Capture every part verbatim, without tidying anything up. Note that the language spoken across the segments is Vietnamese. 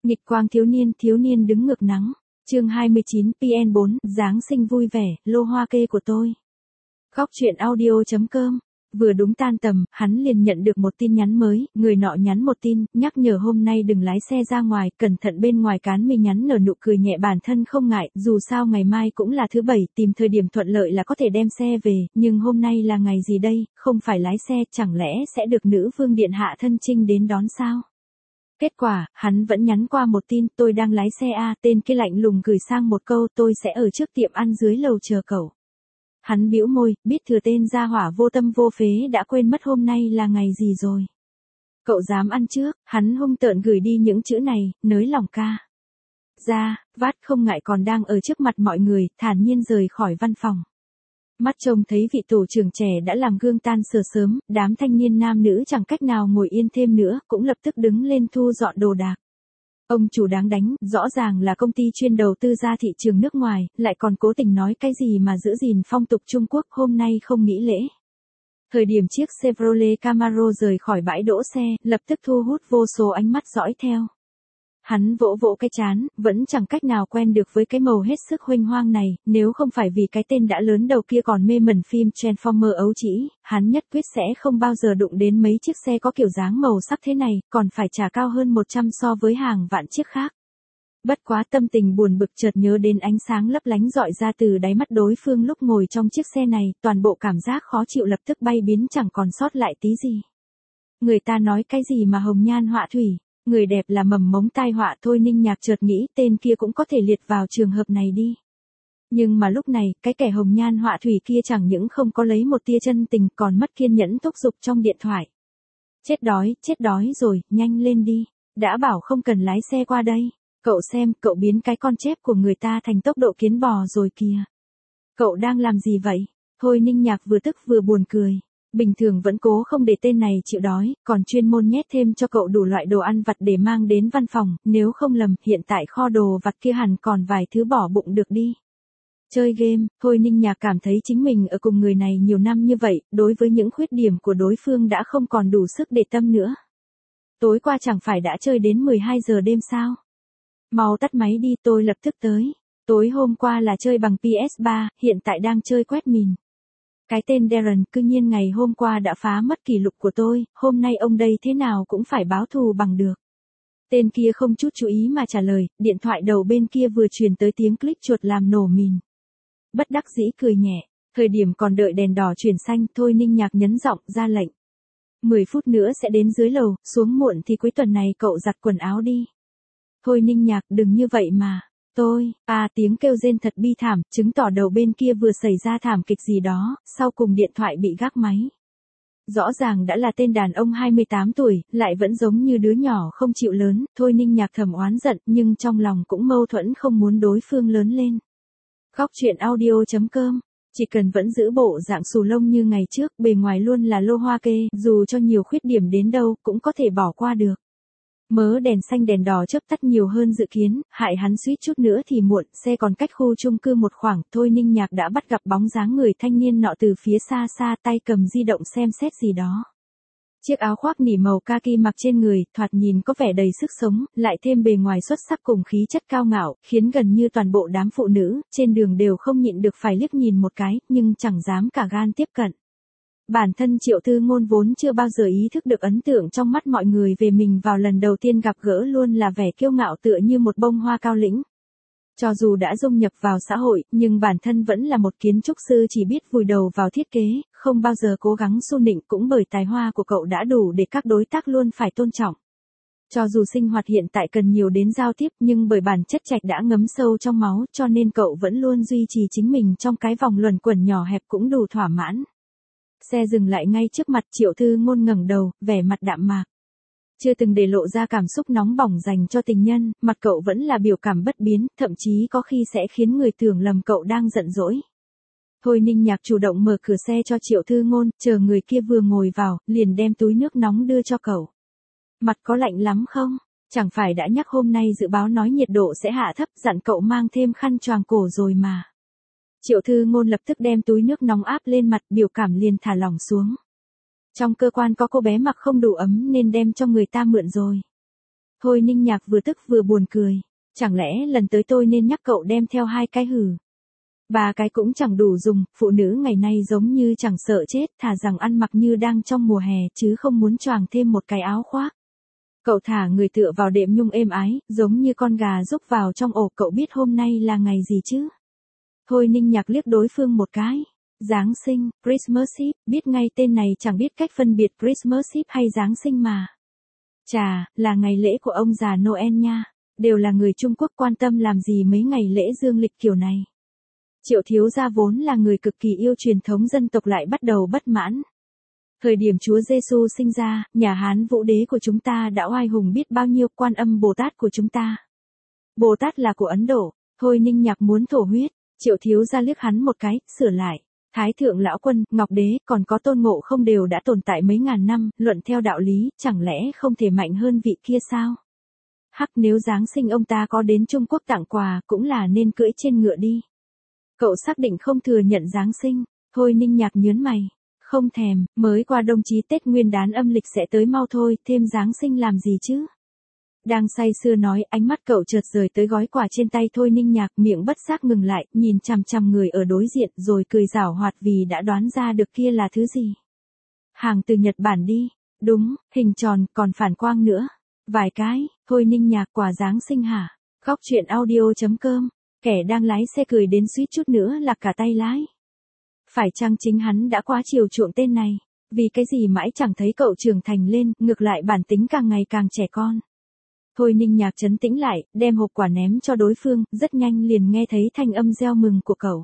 Nghịch quang thiếu niên, thiếu niên đứng ngược nắng. Chương hai mươi chín pê en bốn, Giáng sinh vui vẻ, lô hoa kê của tôi. Góc truyện audio.com. Vừa đúng tan tầm, hắn liền nhận được một tin nhắn mới, người nọ nhắn một tin, nhắc nhở hôm nay đừng lái xe ra ngoài, cẩn thận bên ngoài cán mi nhắn nở nụ cười nhẹ bản thân không ngại, dù sao ngày mai cũng là thứ bảy, tìm thời điểm thuận lợi là có thể đem xe về, nhưng hôm nay là ngày gì đây, không phải lái xe, chẳng lẽ sẽ được nữ vương điện hạ thân chinh đến đón sao? Kết quả, hắn vẫn nhắn qua một tin, tôi đang lái xe a, tên kia lạnh lùng gửi sang một câu, tôi sẽ ở trước tiệm ăn dưới lầu chờ cậu. Hắn bĩu môi, biết thừa tên gia hỏa vô tâm vô phế đã quên mất hôm nay là ngày gì rồi. Cậu dám ăn trước, hắn hung tợn gửi đi những chữ này, nới lòng ca. Ra, vát không ngại còn đang ở trước mặt mọi người, thản nhiên rời khỏi văn phòng. Mắt trông thấy vị tổ trưởng trẻ đã làm gương tan sở sớm, đám thanh niên nam nữ chẳng cách nào ngồi yên thêm nữa, cũng lập tức đứng lên thu dọn đồ đạc. Ông chủ đáng đánh, rõ ràng là công ty chuyên đầu tư ra thị trường nước ngoài, lại còn cố tình nói cái gì mà giữ gìn phong tục Trung Quốc hôm nay không nghỉ lễ. Thời điểm chiếc Chevrolet Camaro rời khỏi bãi đỗ xe, lập tức thu hút vô số ánh mắt dõi theo. Hắn vỗ vỗ cái trán, vẫn chẳng cách nào quen được với cái màu hết sức huênh hoang này, nếu không phải vì cái tên đã lớn đầu kia còn mê mẩn phim Transformer ấu trĩ, hắn nhất quyết sẽ không bao giờ đụng đến mấy chiếc xe có kiểu dáng màu sắc thế này, còn phải trả cao hơn một trăm so với hàng vạn chiếc khác. Bất quá tâm tình buồn bực chợt nhớ đến ánh sáng lấp lánh rọi ra từ đáy mắt đối phương lúc ngồi trong chiếc xe này, toàn bộ cảm giác khó chịu lập tức bay biến chẳng còn sót lại tí gì. Người ta nói cái gì mà hồng nhan họa thủy. Người đẹp là mầm mống tai họa thôi, Ninh Nhạc chợt nghĩ tên kia cũng có thể liệt vào trường hợp này đi. Nhưng mà lúc này, cái kẻ hồng nhan họa thủy kia chẳng những không có lấy một tia chân tình còn mất kiên nhẫn thúc giục trong điện thoại. Chết đói, chết đói rồi, nhanh lên đi. Đã bảo không cần lái xe qua đây. Cậu xem, cậu biến cái con chép của người ta thành tốc độ kiến bò rồi kìa. Cậu đang làm gì vậy? Thôi Ninh Nhạc vừa tức vừa buồn cười. Bình thường vẫn cố không để tên này chịu đói, còn chuyên môn nhét thêm cho cậu đủ loại đồ ăn vặt để mang đến văn phòng, nếu không lầm, hiện tại kho đồ vặt kia hẳn còn vài thứ bỏ bụng được đi. Chơi game, thôi Ninh Nhạc cảm thấy chính mình ở cùng người này nhiều năm như vậy, đối với những khuyết điểm của đối phương đã không còn đủ sức để tâm nữa. Tối qua chẳng phải đã chơi đến mười hai giờ đêm sao? Mau tắt máy đi, tôi lập tức tới. Tối hôm qua là chơi bằng pê ét ba, hiện tại đang chơi quét mìn. Cái tên Darren cư nhiên ngày hôm qua đã phá mất kỷ lục của tôi, hôm nay ông đây thế nào cũng phải báo thù bằng được. Tên kia không chút chú ý mà trả lời, điện thoại đầu bên kia vừa truyền tới tiếng click chuột làm nổ mìn. Bất đắc dĩ cười nhẹ, thời điểm còn đợi đèn đỏ chuyển xanh, thôi Ninh Nhạc nhấn giọng ra lệnh. mười phút nữa sẽ đến dưới lầu, xuống muộn thì cuối tuần này cậu giặt quần áo đi. Thôi Ninh Nhạc đừng như vậy mà. Tôi, à tiếng kêu rên thật bi thảm, chứng tỏ đầu bên kia vừa xảy ra thảm kịch gì đó, sau cùng điện thoại bị gác máy. Rõ ràng đã là tên đàn ông hai mươi tám tuổi, lại vẫn giống như đứa nhỏ không chịu lớn, thôi Ninh Nhạc thầm oán giận nhưng trong lòng cũng mâu thuẫn không muốn đối phương lớn lên. Góc truyện audio.com, chỉ cần vẫn giữ bộ dạng xù lông như ngày trước, bề ngoài luôn là lô hoa kê, dù cho nhiều khuyết điểm đến đâu cũng có thể bỏ qua được. Mớ đèn xanh đèn đỏ chớp tắt nhiều hơn dự kiến, hại hắn suýt chút nữa thì muộn, xe còn cách khu chung cư một khoảng, thôi Ninh Nhạc đã bắt gặp bóng dáng người thanh niên nọ từ phía xa xa, tay cầm di động xem xét gì đó. Chiếc áo khoác nỉ màu kaki mặc trên người, thoạt nhìn có vẻ đầy sức sống, lại thêm bề ngoài xuất sắc cùng khí chất cao ngạo, khiến gần như toàn bộ đám phụ nữ trên đường đều không nhịn được phải liếc nhìn một cái, nhưng chẳng dám cả gan tiếp cận. Bản thân Triệu Thư Ngôn vốn chưa bao giờ ý thức được ấn tượng trong mắt mọi người về mình vào lần đầu tiên gặp gỡ luôn là vẻ kiêu ngạo tựa như một bông hoa cao lĩnh. Cho dù đã dung nhập vào xã hội, nhưng bản thân vẫn là một kiến trúc sư chỉ biết vùi đầu vào thiết kế, không bao giờ cố gắng xu nịnh, cũng bởi tài hoa của cậu đã đủ để các đối tác luôn phải tôn trọng. Cho dù sinh hoạt hiện tại cần nhiều đến giao tiếp nhưng bởi bản chất trạch đã ngấm sâu trong máu cho nên cậu vẫn luôn duy trì chính mình trong cái vòng luẩn quẩn nhỏ hẹp cũng đủ thỏa mãn. Xe dừng lại ngay trước mặt, Triệu Thư Ngôn ngẩng đầu, vẻ mặt đạm mạc. Chưa từng để lộ ra cảm xúc nóng bỏng dành cho tình nhân, mặt cậu vẫn là biểu cảm bất biến, thậm chí có khi sẽ khiến người tưởng lầm cậu đang giận dỗi. Thôi Ninh Nhạc chủ động mở cửa xe cho Triệu Thư Ngôn, chờ người kia vừa ngồi vào, liền đem túi nước nóng đưa cho cậu. Mặt có lạnh lắm không? Chẳng phải đã nhắc hôm nay dự báo nói nhiệt độ sẽ hạ thấp, dặn cậu mang thêm khăn choàng cổ rồi mà. Triệu Thư Ngôn lập tức đem túi nước nóng áp lên mặt, biểu cảm liền thả lỏng xuống. Trong cơ quan có cô bé mặc không đủ ấm nên đem cho người ta mượn rồi. Thôi Ninh Nhạc vừa tức vừa buồn cười. Chẳng lẽ lần tới tôi nên nhắc cậu đem theo hai cái hử? Ba cái cũng chẳng đủ dùng, phụ nữ ngày nay giống như chẳng sợ chết, thà rằng ăn mặc như đang trong mùa hè chứ không muốn choàng thêm một cái áo khoác. Cậu thả người tựa vào đệm nhung êm ái, giống như con gà rúc vào trong ổ. Cậu biết hôm nay là ngày gì chứ? Thôi Ninh Nhạc liếc đối phương một cái. Giáng sinh, Christmas Eve, biết ngay tên này chẳng biết cách phân biệt Christmas Eve hay Giáng sinh mà. Chà, là ngày lễ của ông già Noel nha. Đều là người Trung Quốc, quan tâm làm gì mấy ngày lễ dương lịch kiểu này. Triệu thiếu gia vốn là người cực kỳ yêu truyền thống dân tộc lại bắt đầu bất mãn. Thời điểm Chúa Giêsu sinh ra, nhà Hán Vũ Đế của chúng ta đã oai hùng biết bao nhiêu, Quan Âm Bồ Tát của chúng ta. Bồ Tát là của Ấn Độ. Thôi Ninh Nhạc muốn thổ huyết. Triệu thiếu gia liếc hắn một cái, sửa lại. Thái thượng lão quân, Ngọc Đế, còn có Tôn Ngộ Không đều đã tồn tại mấy ngàn năm, luận theo đạo lý, chẳng lẽ không thể mạnh hơn vị kia sao? Hắc, nếu Giáng sinh ông ta có đến Trung Quốc tặng quà, cũng là nên cưỡi trên ngựa đi. Cậu xác định không thừa nhận Giáng sinh. Thôi Ninh Nhạc nhớn mày. Không thèm, mới qua Đông Chí Tết Nguyên đán âm lịch sẽ tới mau thôi, thêm Giáng sinh làm gì chứ? Đang say sưa nói, ánh mắt cậu chợt rời tới gói quà trên tay Thôi Ninh Nhạc, miệng bất giác ngừng lại, nhìn chằm chằm người ở đối diện rồi cười giảo hoạt vì đã đoán ra được kia là thứ gì. Hàng từ Nhật Bản đi. Đúng, hình tròn, còn phản quang nữa. Vài cái. Thôi Ninh Nhạc, quà Giáng sinh hả? Góc truyện audio chấm com. Kẻ đang lái xe cười đến suýt chút nữa lạc cả tay lái. Phải chăng chính hắn đã quá chiều chuộng tên này? Vì cái gì mãi chẳng thấy cậu trưởng thành lên, ngược lại bản tính càng ngày càng trẻ con. Thôi Ninh Nhạc trấn tĩnh lại, đem hộp quà ném cho đối phương, rất nhanh liền nghe thấy thanh âm reo mừng của cậu.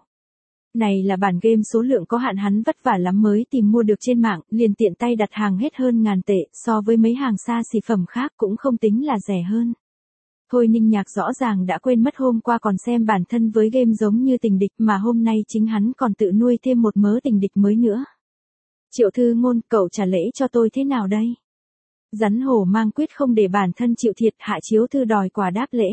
Này là bản game số lượng có hạn hắn vất vả lắm mới tìm mua được trên mạng, liền tiện tay đặt hàng hết hơn ngàn tệ, so với mấy hàng xa xỉ phẩm khác cũng không tính là rẻ hơn. Thôi Ninh Nhạc rõ ràng đã quên mất hôm qua còn xem bản thân với game giống như tình địch, mà hôm nay chính hắn còn tự nuôi thêm một mớ tình địch mới nữa. Triệu Thư Ngôn, cậu trả lễ cho tôi thế nào đây? Rắn hổ mang quyết không để bản thân chịu thiệt, Hạ Chiếu Thư đòi quà đáp lễ.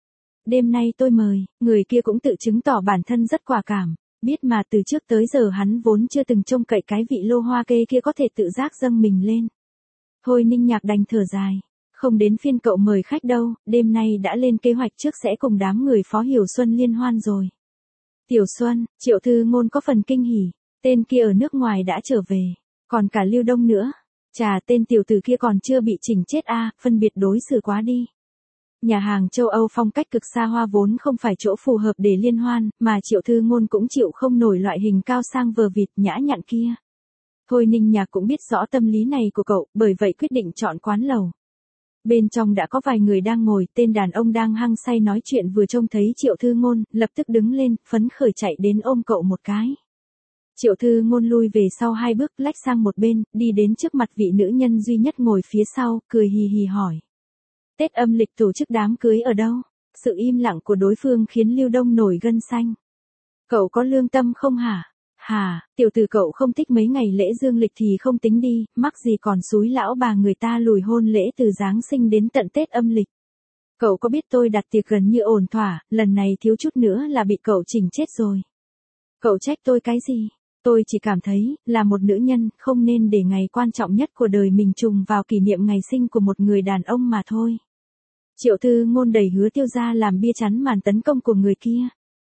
Đêm nay tôi mời, người kia cũng tự chứng tỏ bản thân rất quả cảm, biết mà từ trước tới giờ hắn vốn chưa từng trông cậy cái vị Lô Hoa Kê kia có thể tự giác dâng mình lên. Thôi Ninh Nhạc đành thở dài. Không đến phiên cậu mời khách đâu, đêm nay đã lên kế hoạch trước sẽ cùng đám người Phó Hiểu Xuân liên hoan rồi. Tiểu Xuân, Triệu Thư Ngôn có phần kinh hỉ, tên kia ở nước ngoài đã trở về, còn cả Lưu Đông nữa. Chà, tên tiểu tử kia còn chưa bị chỉnh chết a, à, phân biệt đối xử quá đi. Nhà hàng châu Âu phong cách cực xa hoa vốn không phải chỗ phù hợp để liên hoan, mà Triệu Thư Ngôn cũng chịu không nổi loại hình cao sang vờ vịt nhã nhặn kia. Thôi Ninh Nhạc cũng biết rõ tâm lý này của cậu, bởi vậy quyết định chọn quán lầu. Bên trong đã có vài người đang ngồi, tên đàn ông đang hăng say nói chuyện vừa trông thấy Triệu Thư Ngôn, lập tức đứng lên, phấn khởi chạy đến ôm cậu một cái. Triệu Thư Ngôn lui về sau hai bước, lách sang một bên, đi đến trước mặt vị nữ nhân duy nhất ngồi phía sau, cười hì hì hỏi. Tết âm lịch tổ chức đám cưới ở đâu? Sự im lặng của đối phương khiến Lưu Đông nổi gân xanh. Cậu có lương tâm không hả? Hà, tiểu tử cậu không thích mấy ngày lễ dương lịch thì không tính đi, mắc gì còn xúi lão bà người ta lùi hôn lễ từ Giáng sinh đến tận Tết âm lịch. Cậu có biết tôi đặt tiệc gần như ổn thỏa, lần này thiếu chút nữa là bị cậu chỉnh chết rồi. Cậu trách tôi cái gì? Tôi chỉ cảm thấy, là một nữ nhân, không nên để ngày quan trọng nhất của đời mình trùng vào kỷ niệm ngày sinh của một người đàn ông mà thôi. Triệu Thư Ngôn đẩy Hứa Tiêu ra làm bia chắn màn tấn công của người kia.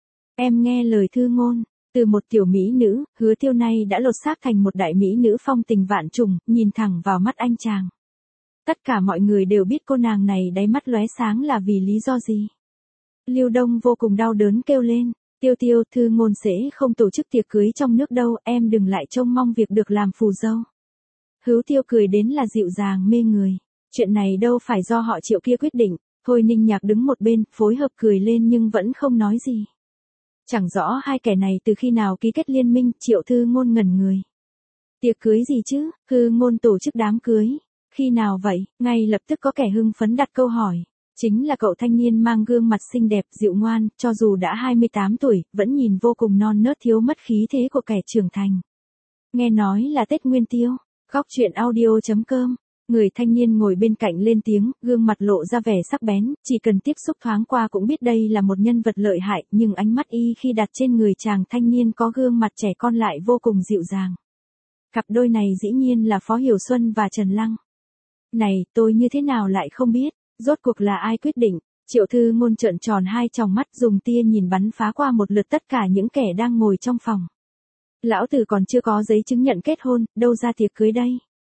Em nghe lời Thư Ngôn. Từ một tiểu mỹ nữ, Hứa Tiêu này đã lột xác thành một đại mỹ nữ phong tình vạn trùng, nhìn thẳng vào mắt anh chàng. Tất cả mọi người đều biết cô nàng này đáy mắt lóe sáng là vì lý do gì. Lưu Đông vô cùng đau đớn kêu lên, Tiêu Tiêu, Thư Ngôn sẽ không tổ chức tiệc cưới trong nước đâu, em đừng lại trông mong việc được làm phù dâu. Hứa Tiêu cười đến là dịu dàng mê người, chuyện này đâu phải do họ Triệu kia quyết định. Thôi Ninh Nhạc đứng một bên, phối hợp cười lên nhưng vẫn không nói gì. Chẳng rõ hai kẻ này từ khi nào ký kết liên minh, Triệu Thư Ngôn ngẩn người. Tiệc cưới gì chứ? Thư Ngôn tổ chức đám cưới. Khi nào vậy? Ngay lập tức có kẻ hưng phấn đặt câu hỏi. Chính là cậu thanh niên mang gương mặt xinh đẹp, dịu ngoan, cho dù đã hai mươi tám tuổi, vẫn nhìn vô cùng non nớt thiếu mất khí thế của kẻ trưởng thành. Nghe nói là Tết Nguyên Tiêu. Góc truyện audio chấm com. Người thanh niên ngồi bên cạnh lên tiếng, gương mặt lộ ra vẻ sắc bén, chỉ cần tiếp xúc thoáng qua cũng biết đây là một nhân vật lợi hại, nhưng ánh mắt y khi đặt trên người chàng thanh niên có gương mặt trẻ con lại vô cùng dịu dàng. Cặp đôi này dĩ nhiên là Phó Hiểu Xuân và Trần Lăng. Này, tôi như thế nào lại không biết, Rốt cuộc là ai quyết định? Triệu Thư Ngôn trợn tròn hai tròng mắt dùng tia nhìn bắn phá qua một lượt tất cả những kẻ đang ngồi trong phòng. Lão tử còn chưa có giấy chứng nhận kết hôn, đâu ra tiệc cưới đây?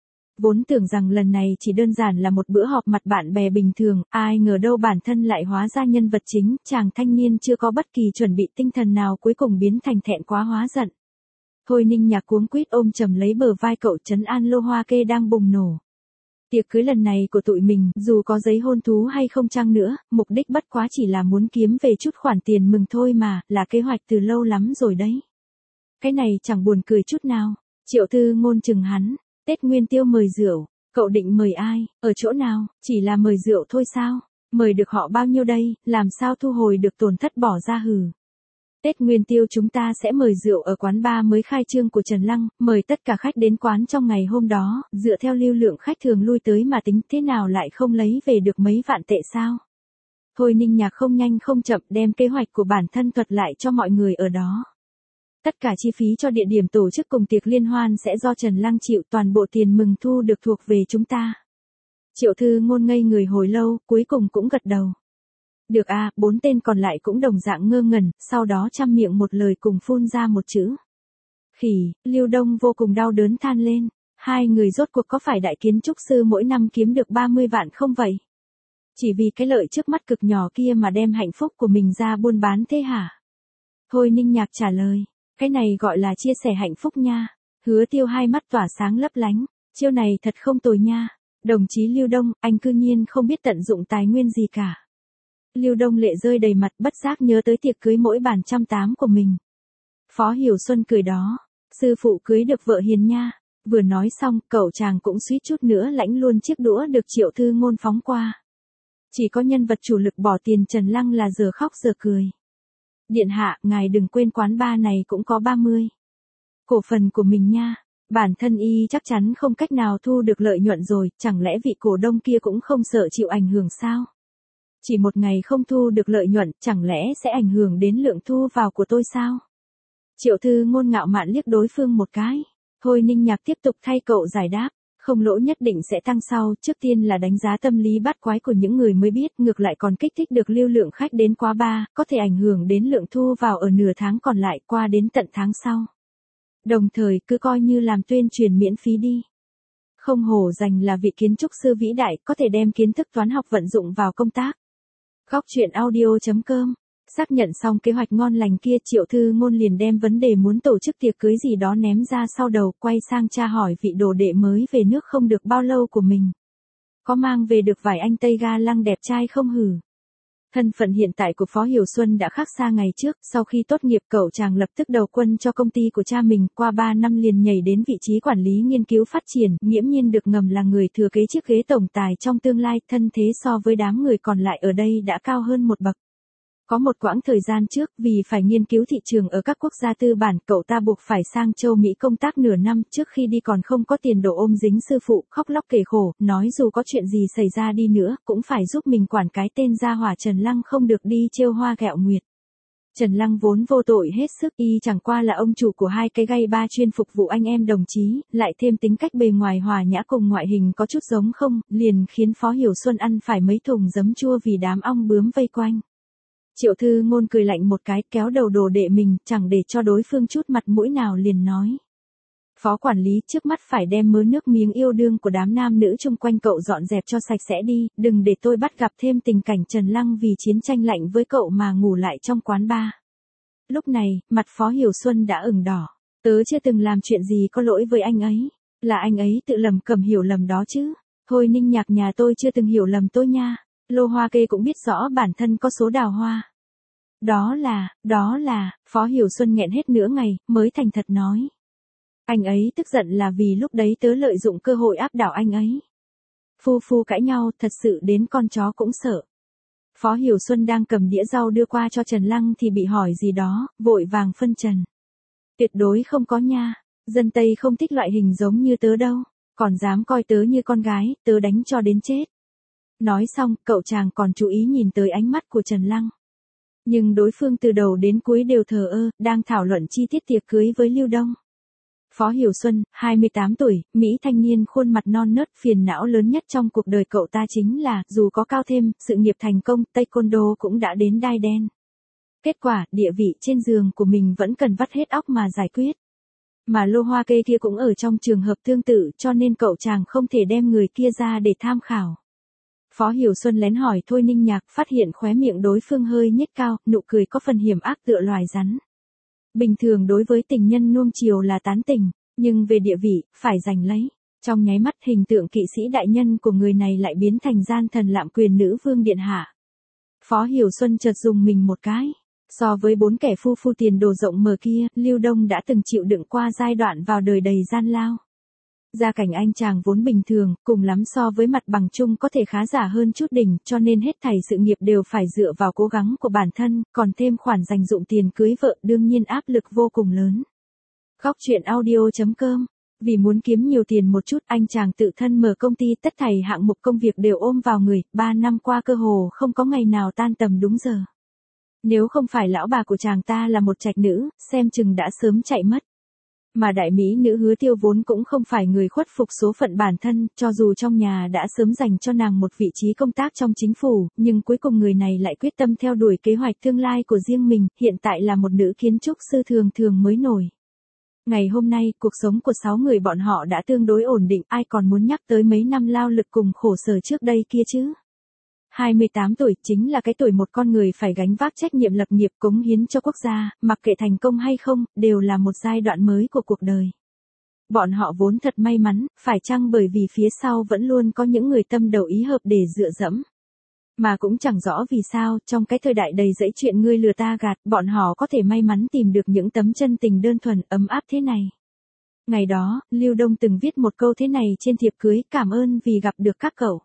Vốn tưởng rằng lần này chỉ đơn giản là một bữa họp mặt bạn bè bình thường, ai ngờ đâu bản thân lại hóa ra nhân vật chính, chàng thanh niên chưa có bất kỳ chuẩn bị tinh thần nào cuối cùng biến thành thẹn quá hóa giận. Thôi Ninh Nhạc cuống quýt ôm chầm lấy bờ vai cậu trấn an Lô Hoa Kê đang bùng nổ. Tiệc cưới lần này của tụi mình, dù có giấy hôn thú hay không chăng nữa, mục đích bất quá chỉ là muốn kiếm về chút khoản tiền mừng thôi mà, là kế hoạch từ lâu lắm rồi đấy. Cái này chẳng buồn cười chút nào. Triệu Thư Ngôn chừng hắn. Tết Nguyên Tiêu mời rượu, cậu định mời ai, ở chỗ nào, chỉ là mời rượu thôi sao? Mời được họ bao nhiêu đây, làm sao thu hồi được tổn thất bỏ ra hừ. Tết Nguyên Tiêu chúng ta sẽ mời rượu ở quán bar mới khai trương của Trần Lăng, mời tất cả khách đến quán trong ngày hôm đó, dựa theo lưu lượng khách thường lui tới mà tính thế nào lại không lấy về được mấy vạn tệ sao? Thôi Ninh Nhạc không nhanh không chậm đem kế hoạch của bản thân thuật lại cho mọi người ở đó. Tất cả chi phí cho địa điểm tổ chức cùng tiệc liên hoan sẽ do Trần Lăng chịu, toàn bộ tiền mừng thu được thuộc về chúng ta. Triệu Thư Ngôn ngây người hồi lâu, cuối cùng cũng gật đầu. Được à, bốn tên còn lại cũng đồng dạng ngơ ngẩn, sau đó chăm miệng một lời cùng phun ra một chữ. Khỉ, Lưu Đông vô cùng đau đớn than lên, hai người rốt cuộc có phải đại kiến trúc sư mỗi năm kiếm được ba mươi vạn không vậy? Chỉ vì cái lợi trước mắt cực nhỏ kia mà đem hạnh phúc của mình ra buôn bán thế hả? Thôi Ninh Nhạc trả lời. Cái này gọi là chia sẻ hạnh phúc nha. Hứa Tiêu hai mắt tỏa sáng lấp lánh. Chiêu này thật không tồi nha. Đồng chí Lưu Đông, anh cư nhiên không biết tận dụng tài nguyên gì cả. Lưu Đông lệ rơi đầy mặt bất giác nhớ tới tiệc cưới mỗi bàn trăm tám của mình. Phó Hiểu Xuân cười đó. Sư phụ cưới được vợ hiền nha. Vừa nói xong, cậu chàng cũng suýt chút nữa lãnh luôn chiếc đũa được Triệu Thư Ngôn phóng qua. Chỉ có nhân vật chủ lực bỏ tiền Trần Lăng là giờ khóc giờ cười. Điện hạ, ngài đừng quên quán bar này cũng có ba mươi cổ phần của mình nha. Bản thân y chắc chắn không cách nào thu được lợi nhuận rồi, chẳng lẽ vị cổ đông kia cũng không sợ chịu ảnh hưởng sao? Chỉ một ngày không thu được lợi nhuận, chẳng lẽ sẽ ảnh hưởng đến lượng thu vào của tôi sao? Triệu Thư Ngôn ngạo mạn liếc đối phương một cái. Thôi Ninh Nhạc tiếp tục thay cậu giải đáp. Không lỗ nhất định sẽ tăng sau, trước tiên là đánh giá tâm lý bát quái của những người mới biết, ngược lại còn kích thích được lưu lượng khách đến quá ba, có thể ảnh hưởng đến lượng thu vào ở nửa tháng còn lại qua đến tận tháng sau. Đồng thời cứ coi như làm tuyên truyền miễn phí đi. Không hổ danh là vị kiến trúc sư vĩ đại, có thể đem kiến thức toán học vận dụng vào công tác. Góc truyện audio chấm com. Xác nhận xong kế hoạch ngon lành kia, Triệu Thư Ngôn liền đem vấn đề muốn tổ chức tiệc cưới gì đó ném ra sau đầu, quay sang tra hỏi vị đồ đệ mới về nước không được bao lâu của mình. Có mang về được vài anh Tây ga lăng đẹp trai không hử? Thân phận hiện tại của Phó Hiểu Xuân đã khác xa ngày trước, sau khi tốt nghiệp cậu chàng lập tức đầu quân cho công ty của cha mình, qua ba năm liền nhảy đến vị trí quản lý nghiên cứu phát triển, nghiễm nhiên được ngầm là người thừa kế chiếc ghế tổng tài trong tương lai, thân thế so với đám người còn lại ở đây đã cao hơn một bậc. Có một quãng thời gian trước, vì phải nghiên cứu thị trường ở các quốc gia tư bản, cậu ta buộc phải sang châu Mỹ công tác nửa năm, trước khi đi còn không có tiền đổ ôm dính sư phụ, khóc lóc kể khổ, nói dù có chuyện gì xảy ra đi nữa, cũng phải giúp mình quản cái tên gia hỏa Trần Lăng không được đi trêu hoa ghẹo nguyệt. Trần Lăng vốn vô tội hết sức, y chẳng qua là ông chủ của hai cái gay ba chuyên phục vụ anh em đồng chí, lại thêm tính cách bề ngoài hòa nhã cùng ngoại hình có chút giống không, liền khiến Phó Hiểu Xuân ăn phải mấy thùng giấm chua vì đám ong bướm vây quanh. Triệu Thư Ngôn cười lạnh một cái, kéo đầu đồ đệ mình, chẳng để cho đối phương chút mặt mũi nào liền nói. Phó quản lý, trước mắt phải đem mớ nước miếng yêu đương của đám nam nữ chung quanh cậu dọn dẹp cho sạch sẽ đi, đừng để tôi bắt gặp thêm tình cảnh Trần Lăng vì chiến tranh lạnh với cậu mà ngủ lại trong quán bar. Lúc này, mặt Phó Hiểu Xuân đã ửng đỏ. Tớ chưa từng làm chuyện gì có lỗi với anh ấy. Là anh ấy tự lầm cầm hiểu lầm đó chứ. Thôi Ninh Nhạc nhà tôi chưa từng hiểu lầm tôi nha. Lô Hoa Kê cũng biết rõ bản thân có số đào hoa. Đó là, đó là, Phó Hiểu Xuân nghẹn hết nửa ngày, mới thành thật nói. Anh ấy tức giận là vì lúc đấy tớ lợi dụng cơ hội áp đảo anh ấy. Phu phu cãi nhau, thật sự đến con chó cũng sợ. Phó Hiểu Xuân đang cầm đĩa rau đưa qua cho Trần Lăng thì bị hỏi gì đó, vội vàng phân trần. Tuyệt đối không có nha, dân Tây không thích loại hình giống như tớ đâu, còn dám coi tớ như con gái, tớ đánh cho đến chết. Nói xong, cậu chàng còn chú ý nhìn tới ánh mắt của Trần Lăng. Nhưng đối phương từ đầu đến cuối đều thờ ơ, đang thảo luận chi tiết tiệc cưới với Lưu Đông. Phó Hiểu Xuân, hai mươi tám tuổi, Mỹ thanh niên khuôn mặt non nớt, phiền não lớn nhất trong cuộc đời cậu ta chính là, dù có cao thêm, sự nghiệp thành công, taekwondo cũng đã đến đai đen. Kết quả, địa vị trên giường của mình vẫn cần vắt hết óc mà giải quyết. Mà Lô Hoa Kê kia cũng ở trong trường hợp tương tự, cho nên cậu chàng không thể đem người kia ra để tham khảo. Phó Hiểu Xuân lén hỏi Thôi Ninh Nhạc, phát hiện khóe miệng đối phương hơi nhếch cao, nụ cười có phần hiểm ác tựa loài rắn. Bình thường đối với tình nhân nuông chiều là tán tình, nhưng về địa vị, phải giành lấy. Trong nháy mắt hình tượng kỵ sĩ đại nhân của người này lại biến thành gian thần lạm quyền nữ vương điện hạ. Phó Hiểu Xuân chợt dùng mình một cái. So với bốn kẻ phu phu tiền đồ rộng mở kia, Lưu Đông đã từng chịu đựng qua giai đoạn vào đời đầy gian lao. Gia cảnh anh chàng vốn bình thường, cùng lắm so với mặt bằng chung có thể khá giả hơn chút đỉnh, cho nên hết thảy sự nghiệp đều phải dựa vào cố gắng của bản thân, còn thêm khoản dành dụm tiền cưới vợ đương nhiên áp lực vô cùng lớn. Góc truyện audio chấm com. Vì muốn kiếm nhiều tiền một chút, anh chàng tự thân mở công ty, tất thảy hạng mục công việc đều ôm vào người, ba năm qua cơ hồ không có ngày nào tan tầm đúng giờ. Nếu không phải lão bà của chàng ta là một trạch nữ, xem chừng đã sớm chạy mất. Mà đại mỹ nữ Hứa Tiêu vốn cũng không phải người khuất phục số phận bản thân, cho dù trong nhà đã sớm dành cho nàng một vị trí công tác trong chính phủ, nhưng cuối cùng người này lại quyết tâm theo đuổi kế hoạch tương lai của riêng mình, hiện tại là một nữ kiến trúc sư thường thường mới nổi. Ngày hôm nay, cuộc sống của sáu người bọn họ đã tương đối ổn định, ai còn muốn nhắc tới mấy năm lao lực cùng khổ sở trước đây kia chứ? hai mươi tám tuổi chính là cái tuổi một con người phải gánh vác trách nhiệm lập nghiệp cống hiến cho quốc gia, mặc kệ thành công hay không, đều là một giai đoạn mới của cuộc đời. Bọn họ vốn thật may mắn, phải chăng bởi vì phía sau vẫn luôn có những người tâm đầu ý hợp để dựa dẫm. Mà cũng chẳng rõ vì sao, trong cái thời đại đầy dẫy chuyện ngươi lừa ta gạt, bọn họ có thể may mắn tìm được những tấm chân tình đơn thuần, ấm áp thế này. Ngày đó, Lưu Đông từng viết một câu thế này trên thiệp cưới, cảm ơn vì gặp được các cậu.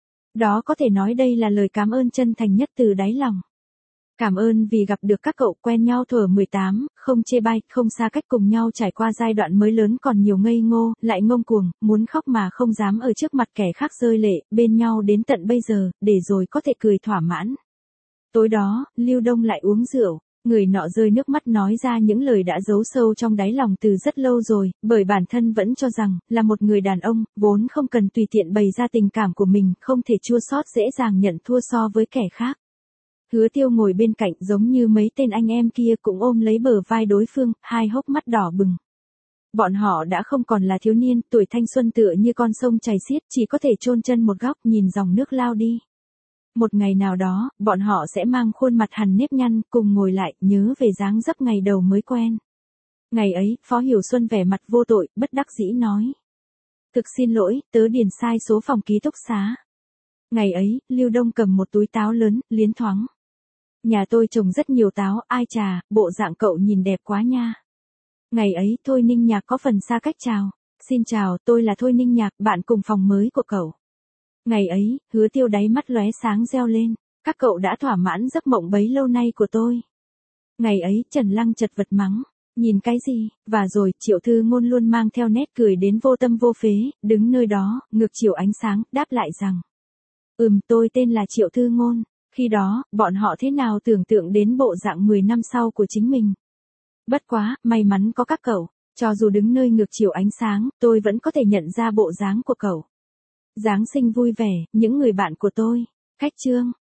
Đó có thể nói đây là lời cảm ơn chân thành nhất từ đáy lòng. Cảm ơn vì gặp được các cậu, quen nhau thuở mười tám, không chê bai, không xa cách, cùng nhau trải qua giai đoạn mới lớn còn nhiều ngây ngô, lại ngông cuồng, muốn khóc mà không dám ở trước mặt kẻ khác rơi lệ, bên nhau đến tận bây giờ, để rồi có thể cười thỏa mãn. Tối đó, Lưu Đông lại uống rượu, người nọ rơi nước mắt nói ra những lời đã giấu sâu trong đáy lòng từ rất lâu rồi, bởi bản thân vẫn cho rằng, là một người đàn ông, vốn không cần tùy tiện bày ra tình cảm của mình, không thể chua xót dễ dàng nhận thua so với kẻ khác. Hứa Tiêu ngồi bên cạnh giống như mấy tên anh em kia cũng ôm lấy bờ vai đối phương, hai hốc mắt đỏ bừng. Bọn họ đã không còn là thiếu niên, tuổi thanh xuân tựa như con sông chảy xiết, chỉ có thể chôn chân một góc nhìn dòng nước lao đi. Một ngày nào đó, bọn họ sẽ mang khuôn mặt hằn nếp nhăn, cùng ngồi lại, nhớ về dáng dấp ngày đầu mới quen. Ngày ấy, Phó Hiểu Xuân vẻ mặt vô tội, bất đắc dĩ nói. Thực xin lỗi, tớ điền sai số phòng ký túc xá. Ngày ấy, Lưu Đông cầm một túi táo lớn, liến thoáng. Nhà tôi trồng rất nhiều táo, ai chà, bộ dạng cậu nhìn đẹp quá nha. Ngày ấy, Thôi Ninh Nhạc có phần xa cách chào. Xin chào, tôi là Thôi Ninh Nhạc, bạn cùng phòng mới của cậu. Ngày ấy, Hứa Tiêu đáy mắt lóe sáng reo lên. Các cậu đã thỏa mãn giấc mộng bấy lâu nay của tôi. Ngày ấy, Trần Lăng chật vật mắng. Nhìn cái gì, và rồi, Triệu Thư Ngôn luôn mang theo nét cười đến vô tâm vô phế, đứng nơi đó, ngược chiều ánh sáng, đáp lại rằng. Ừm, tôi tên là Triệu Thư Ngôn. Khi đó, bọn họ thế nào tưởng tượng đến bộ dạng mười năm sau của chính mình. Bất quá, may mắn có các cậu, cho dù đứng nơi ngược chiều ánh sáng, tôi vẫn có thể nhận ra bộ dáng của cậu. Giáng sinh vui vẻ, những người bạn của tôi. Khách trương.